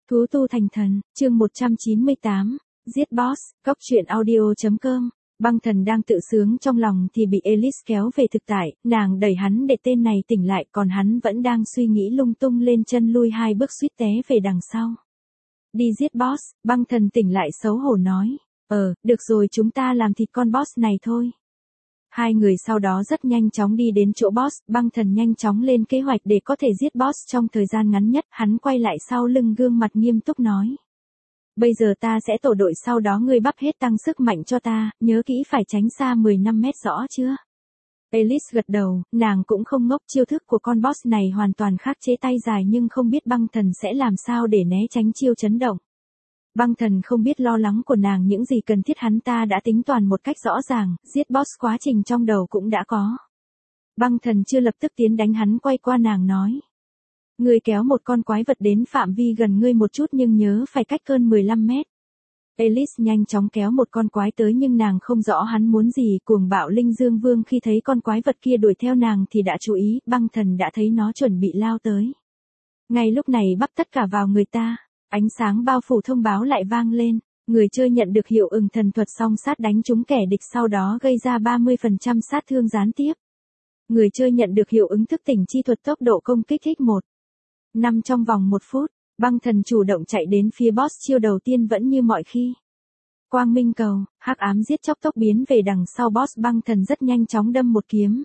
Thú tu thành thần, chương 198, giết boss, cóc truyện audio.com. Băng Thần đang tự sướng trong lòng thì bị Alice kéo về thực tại, nàng đẩy hắn để tên này tỉnh lại, còn hắn vẫn đang suy nghĩ lung tung lên chân lui 2 bước suýt té về đằng sau. Đi giết boss, Băng Thần tỉnh lại xấu hổ nói. Được rồi, chúng ta làm thịt con boss này thôi. Hai người sau đó rất nhanh chóng đi đến chỗ boss, Băng Thần nhanh chóng lên kế hoạch để có thể giết boss trong thời gian ngắn nhất, hắn quay lại sau lưng gương mặt nghiêm túc nói. Bây giờ ta sẽ tổ đội, sau đó ngươi bắp hết tăng sức mạnh cho ta, nhớ kỹ phải tránh xa 15 mét, rõ chưa? Alice gật đầu, nàng cũng không ngốc, chiêu thức của con boss này hoàn toàn khác chế tay dài, nhưng không biết Băng Thần sẽ làm sao để né tránh chiêu chấn động. Băng Thần không biết lo lắng của nàng những gì cần thiết, hắn ta đã tính toàn một cách rõ ràng, giết boss quá trình trong đầu cũng đã có. Băng Thần chưa lập tức tiến đánh, hắn quay qua nàng nói. Ngươi kéo một con quái vật đến phạm vi gần ngươi một chút, nhưng nhớ phải cách hơn 15 mét. Alice nhanh chóng kéo một con quái tới, nhưng nàng không rõ hắn muốn gì. Cuồng bạo Linh Dương Vương khi thấy con quái vật kia đuổi theo nàng thì đã chú ý, Băng Thần đã thấy nó chuẩn bị lao tới. Ngay lúc này bắp tất cả vào người ta, ánh sáng bao phủ thông báo lại vang lên. Người chơi nhận được hiệu ứng thần thuật song sát đánh trúng kẻ địch, sau đó gây ra 30% sát thương gián tiếp. Người chơi nhận được hiệu ứng thức tỉnh chi thuật tốc độ công kích x1/5 trong vòng 1 phút. Băng Thần chủ động chạy đến phía boss, chiêu đầu tiên vẫn như mọi khi. Quang minh cầu, hắc ám giết chóc tốc biến về đằng sau boss, Băng Thần rất nhanh chóng đâm một kiếm.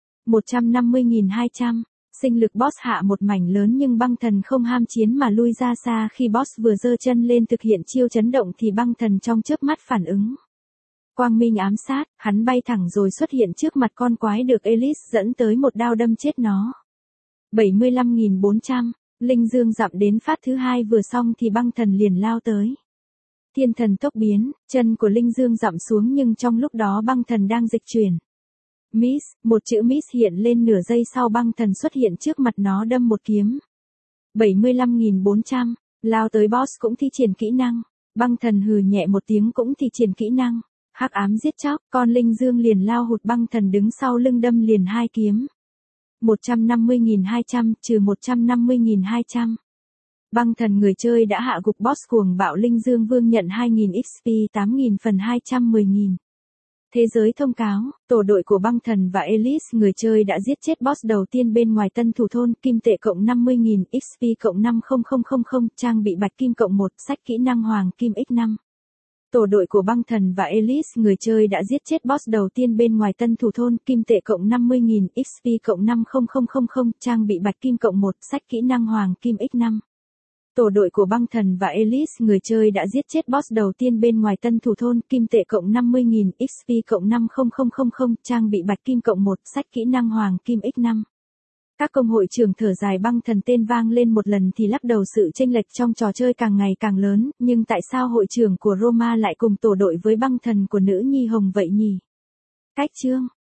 150.200, sinh lực boss hạ một mảnh lớn, nhưng Băng Thần không ham chiến mà lui ra xa. Khi boss vừa giơ chân lên thực hiện chiêu chấn động thì Băng Thần trong chớp mắt phản ứng. Quang minh ám sát, hắn bay thẳng rồi xuất hiện trước mặt con quái được Alice dẫn tới một đao đâm chết nó. 75.400, Linh Dương dặm đến phát thứ hai vừa xong thì Băng Thần liền lao tới. Thiên thần tốc biến, chân của Linh Dương dặm xuống, nhưng trong lúc đó Băng Thần đang dịch chuyển. Miss, một chữ miss hiện lên nửa giây sau, Băng Thần xuất hiện trước mặt nó đâm một kiếm. 75.400, lao tới boss cũng thi triển kỹ năng. Băng Thần hừ nhẹ một tiếng cũng thi triển kỹ năng. Hắc ám giết chóc, con Linh Dương liền lao hụt, Băng Thần đứng sau lưng đâm liền 2 kiếm. 150.200 trừ 150.200. Băng Thần người chơi đã hạ gục boss cuồng bạo Linh Dương Vương, nhận 2.000 XP, 8.000 phần 210.000. Thế giới thông cáo, tổ đội của Băng Thần và Alice người chơi đã giết chết boss đầu tiên bên ngoài Tân Thủ Thôn, kim tệ cộng 50.000, XP cộng 50000, trang bị bạch kim cộng 1, sách kỹ năng hoàng kim x5. Tổ đội của Băng Thần và Alice người chơi đã giết chết boss đầu tiên bên ngoài Tân Thủ Thôn, kim tệ cộng 50.000, XP cộng 50000, trang bị bạch kim cộng 1, sách kỹ năng hoàng kim x5. Tổ đội của Băng Thần và Alice người chơi đã giết chết boss đầu tiên bên ngoài Tân Thủ Thôn, kim tệ cộng 50.000, XP cộng 50000, trang bị bạch kim cộng 1, sách kỹ năng hoàng kim x5. Các công hội trưởng thở dài. Băng Thần tên vang lên một lần thì lắc đầu, sự chênh lệch trong trò chơi càng ngày càng lớn, nhưng tại sao hội trưởng của Roma lại cùng tổ đội với Băng Thần của nữ nhi Hồng vậy nhỉ? Cách chương